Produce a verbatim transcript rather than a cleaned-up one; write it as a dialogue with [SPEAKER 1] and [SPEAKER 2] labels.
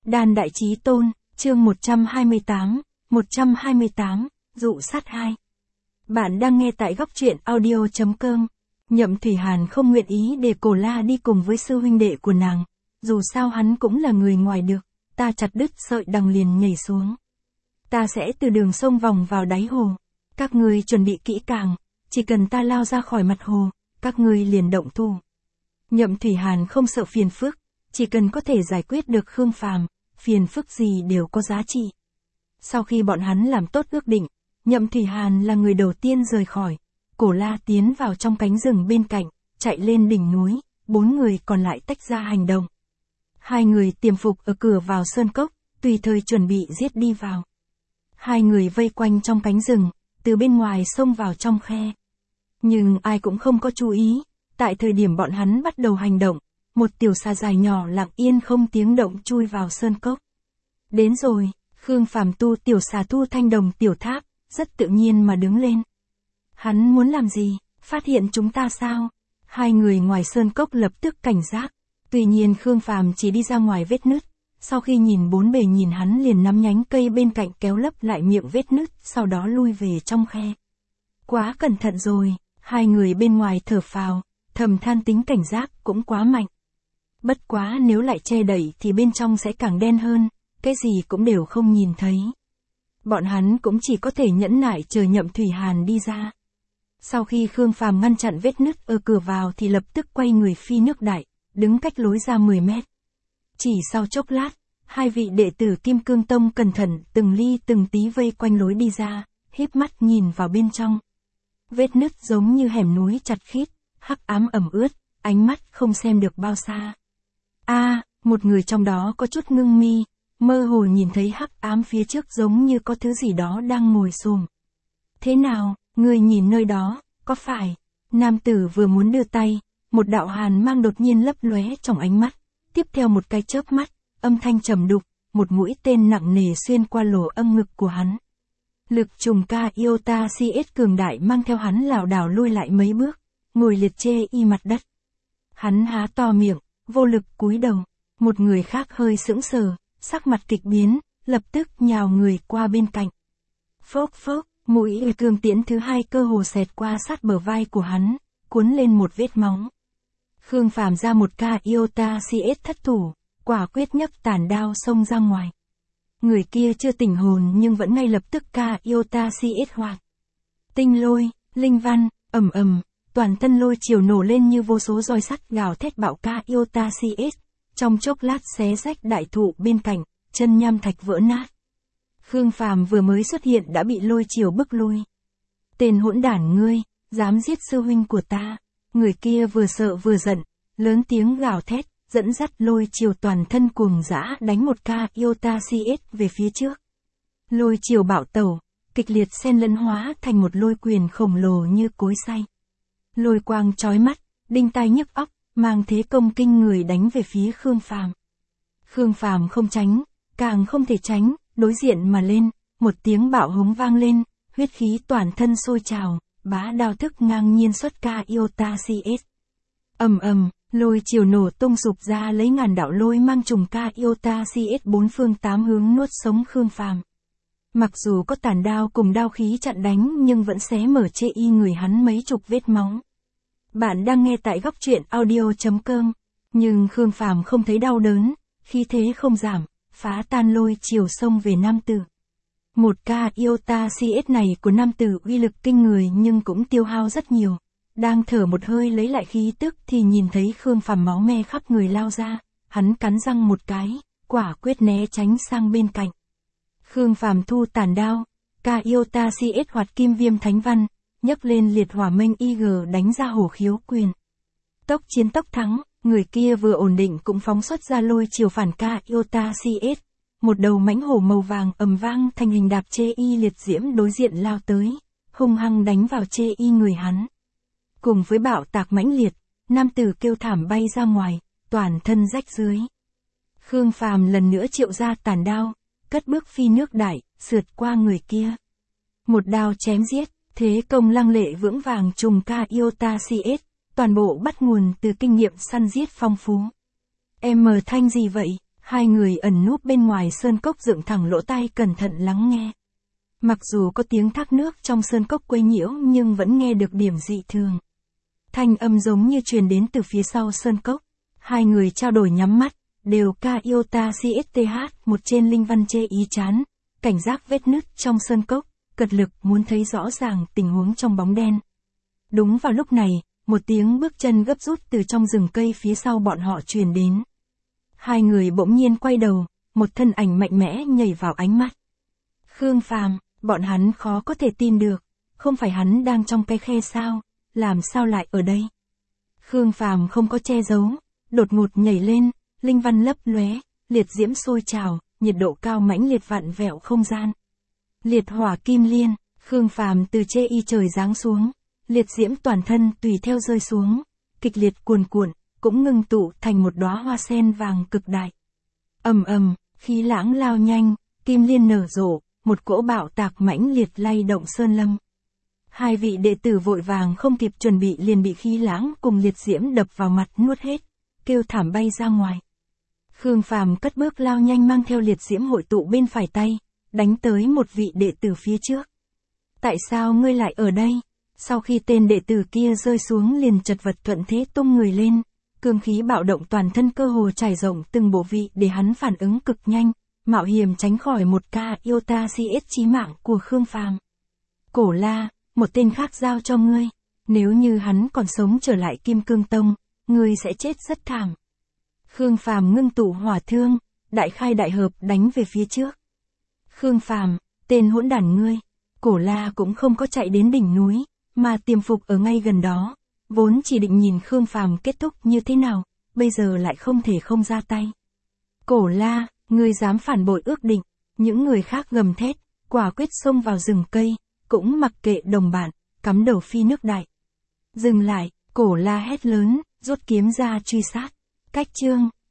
[SPEAKER 1] Đan Đại Chí Tôn, chương một trăm hai mươi tám, một trăm hai mươi tám, dụ sát hai. Bạn đang nghe tại góc truyện audio chấm com. Nhậm Thủy Hàn không nguyện ý để Cổ La đi cùng với sư huynh đệ của nàng. Dù sao hắn cũng là người ngoài được, ta chặt đứt sợi đằng liền nhảy xuống. Ta sẽ từ đường sông vòng vào đáy hồ. Các ngươi chuẩn bị kỹ càng, chỉ cần ta lao ra khỏi mặt hồ, các ngươi liền động thủ. Nhậm Thủy Hàn không sợ phiền phức, chỉ cần có thể giải quyết được Khương Phàm, phiền phức gì đều có giá trị. Sau khi bọn hắn làm tốt ước định, Nhậm Thủy Hàn là người đầu tiên rời khỏi. Cổ La tiến vào trong cánh rừng bên cạnh, chạy lên đỉnh núi, bốn người còn lại tách ra hành động. Hai người tiềm phục ở cửa vào sơn cốc, tùy thời chuẩn bị giết đi vào. Hai người vây quanh trong cánh rừng, từ bên ngoài xông vào trong khe. Nhưng ai cũng không có chú ý, tại thời điểm bọn hắn bắt đầu hành động, một tiểu xà dài nhỏ lặng yên không tiếng động chui vào sơn cốc. Đến rồi, Khương Phàm tu tiểu xà thu thanh đồng tiểu tháp, rất tự nhiên mà đứng lên. Hắn muốn làm gì, phát hiện chúng ta sao? Hai người ngoài sơn cốc lập tức cảnh giác. Tuy nhiên Khương Phàm chỉ đi ra ngoài vết nứt, sau khi nhìn bốn bề nhìn hắn liền nắm nhánh cây bên cạnh kéo lấp lại miệng vết nứt, sau đó lui về trong khe. Quá cẩn thận rồi, hai người bên ngoài thở phào, thầm than tính cảnh giác cũng quá mạnh. Bất quá nếu lại che đậy thì bên trong sẽ càng đen hơn, cái gì cũng đều không nhìn thấy. Bọn hắn cũng chỉ có thể nhẫn nại chờ Nhậm Thủy Hàn đi ra. Sau khi Khương Phàm ngăn chặn vết nứt ở cửa vào thì lập tức quay người phi nước đại, đứng cách lối ra mười mét. Chỉ sau chốc lát, hai vị đệ tử Kim Cương Tông cẩn thận từng ly từng tí vây quanh lối đi ra, híp mắt nhìn vào bên trong. Vết nứt giống như hẻm núi chặt khít, hắc ám ẩm ướt, ánh mắt không xem được bao xa. A, à, một người trong đó có chút ngưng mi, mơ hồ nhìn thấy hắc ám phía trước giống như có thứ gì đó đang ngồi xổm. Thế nào, người nhìn nơi đó, có phải? Nam tử vừa muốn đưa tay, một đạo hàn mang đột nhiên lấp lóe trong ánh mắt, tiếp theo một cái chớp mắt, âm thanh trầm đục, một mũi tên nặng nề xuyên qua lỗ âm ngực của hắn. Lực trùng ca Iota xê ét cường đại mang theo hắn lảo đảo lui lại mấy bước, ngồi liệt chê y mặt đất. Hắn há to miệng, vô lực cúi đầu, một người khác hơi sững sờ, sắc mặt kịch biến, lập tức nhào người qua bên cạnh. Phốc phốc, mũi cường tiễn thứ hai cơ hồ xẹt qua sát bờ vai của hắn, cuốn lên một vết máu. Khương Phàm ra một ca Iota xê ét thất thủ, quả quyết nhấc tản đao xông ra ngoài. Người kia chưa tỉnh hồn nhưng vẫn ngay lập tức ca Iota xê ét hoạt. Tinh lôi, linh văn, ầm ầm, toàn thân lôi chiều nổ lên như vô số roi sắt gào thét bạo ca Iota xê ét, trong chốc lát xé rách đại thụ bên cạnh, chân nham thạch vỡ nát. Khương Phàm vừa mới xuất hiện đã bị lôi chiều bức lui. Tên hỗn đản ngươi, dám giết sư huynh của ta. Người kia vừa sợ vừa giận, lớn tiếng gào thét, dẫn dắt lôi chiều toàn thân cuồng dã đánh một ca Iota xê ét về phía trước. Lôi chiều bạo tẩu, kịch liệt xen lẫn hóa thành một lôi quyền khổng lồ như cối xay. Lôi quang chói mắt, đinh tai nhức óc, mang thế công kinh người đánh về phía Khương Phàm. Khương Phàm không tránh, càng không thể tránh, đối diện mà lên, một tiếng bạo hống vang lên, huyết khí toàn thân sôi trào, bá đao thức ngang nhiên xuất ca Iota xê ét. Ầm ầm, lôi chiều nổ tung sụp ra lấy ngàn đạo lôi mang trùng ca Iota xê ét bốn phương tám hướng nuốt sống Khương Phàm. Mặc dù có tản đao cùng đao khí chặn đánh nhưng vẫn xé mở chê y người hắn mấy chục vết máu. Bạn đang nghe tại góc truyện audio chấm com, nhưng Khương Phàm không thấy đau đớn, khí thế không giảm, phá tan lôi chiều xông về nam tử. Một ca Iota xê ét này của nam tử uy lực kinh người nhưng cũng tiêu hao rất nhiều. Đang thở một hơi lấy lại khí tức thì nhìn thấy Khương Phàm máu me khắp người lao ra, hắn cắn răng một cái, quả quyết né tránh sang bên cạnh. Khương Phàm thu tản đao, ca Iota xê ét hoạt kim viêm thánh văn, nhấc lên liệt hỏa minh i giê đánh ra hổ khiếu quyền. Tốc chiến tốc thắng, người kia vừa ổn định cũng phóng xuất ra lôi chiều phản ca Iota xê ét. Một đầu mãnh hổ màu vàng ầm vang thành hình đạp chê y liệt diễm đối diện lao tới, hung hăng đánh vào chê y người hắn. Cùng với bạo tạc mãnh liệt, nam tử kêu thảm bay ra ngoài, toàn thân rách dưới. Khương Phàm lần nữa triệu ra tản đao, cất bước phi nước đại, sượt qua người kia. Một đao chém giết, thế công lăng lệ vững vàng trùng ca Iota xê ét, toàn bộ bắt nguồn từ kinh nghiệm săn giết phong phú. Em mờ thanh gì vậy? Hai người ẩn núp bên ngoài sơn cốc dựng thẳng lỗ tai cẩn thận lắng nghe. Mặc dù có tiếng thác nước trong sơn cốc quấy nhiễu nhưng vẫn nghe được điểm dị thường. Thanh âm giống như truyền đến từ phía sau sơn cốc. Hai người trao đổi nhắm mắt, đều ca iota cst một trên linh văn chê ý chán, cảnh giác vết nứt trong sơn cốc, cật lực muốn thấy rõ ràng tình huống trong bóng đen. Đúng vào lúc này, một tiếng bước chân gấp rút từ trong rừng cây phía sau bọn họ truyền đến. Hai người bỗng nhiên quay đầu, một thân ảnh mạnh mẽ nhảy vào ánh mắt. Khương Phàm, bọn hắn khó có thể tin được, không phải hắn đang trong cái khe sao, làm sao lại ở đây? Khương Phàm không có che giấu, đột ngột nhảy lên, linh văn lấp lóe, liệt diễm sôi trào, nhiệt độ cao mãnh liệt vặn vẹo không gian. Liệt hỏa kim liên, Khương Phàm từ chê y trời giáng xuống, liệt diễm toàn thân tùy theo rơi xuống, kịch liệt cuồn cuộn, cũng ngưng tụ thành một đóa hoa sen vàng cực đại. Ầm ầm, khí lãng lao nhanh, kim liên nở rộ, một cỗ bạo tạc mãnh liệt lay động sơn lâm. Hai vị đệ tử vội vàng không kịp chuẩn bị liền bị khí lãng cùng liệt diễm đập vào mặt nuốt hết, kêu thảm bay ra ngoài. Khương Phàm cất bước lao nhanh mang theo liệt diễm hội tụ bên phải tay, đánh tới một vị đệ tử phía trước. Tại sao ngươi lại ở đây? Sau khi tên đệ tử kia rơi xuống liền chật vật thuận thế tung người lên, cương khí bạo động toàn thân cơ hồ trải rộng từng bộ vị để hắn phản ứng cực nhanh, mạo hiểm tránh khỏi một ca iota cs chí mạng của Khương Phàm. Cổ La, một tên khác giao cho ngươi, nếu như hắn còn sống trở lại Kim Cương Tông, ngươi sẽ chết rất thảm. Khương Phàm ngưng tụ hỏa thương, đại khai đại hợp đánh về phía trước. Khương Phàm, tên hỗn đản ngươi, Cổ La cũng không có chạy đến đỉnh núi, mà tiềm phục ở ngay gần đó, vốn chỉ định nhìn Khương Phàm kết thúc như thế nào, bây giờ lại không thể không ra tay. Cổ La, ngươi dám phản bội ước định, những người khác gầm thét, quả quyết xông vào rừng cây, cũng mặc kệ đồng bạn, cắm đầu phi nước đại. Dừng lại, Cổ La hét lớn, rút kiếm ra truy sát. Cách chương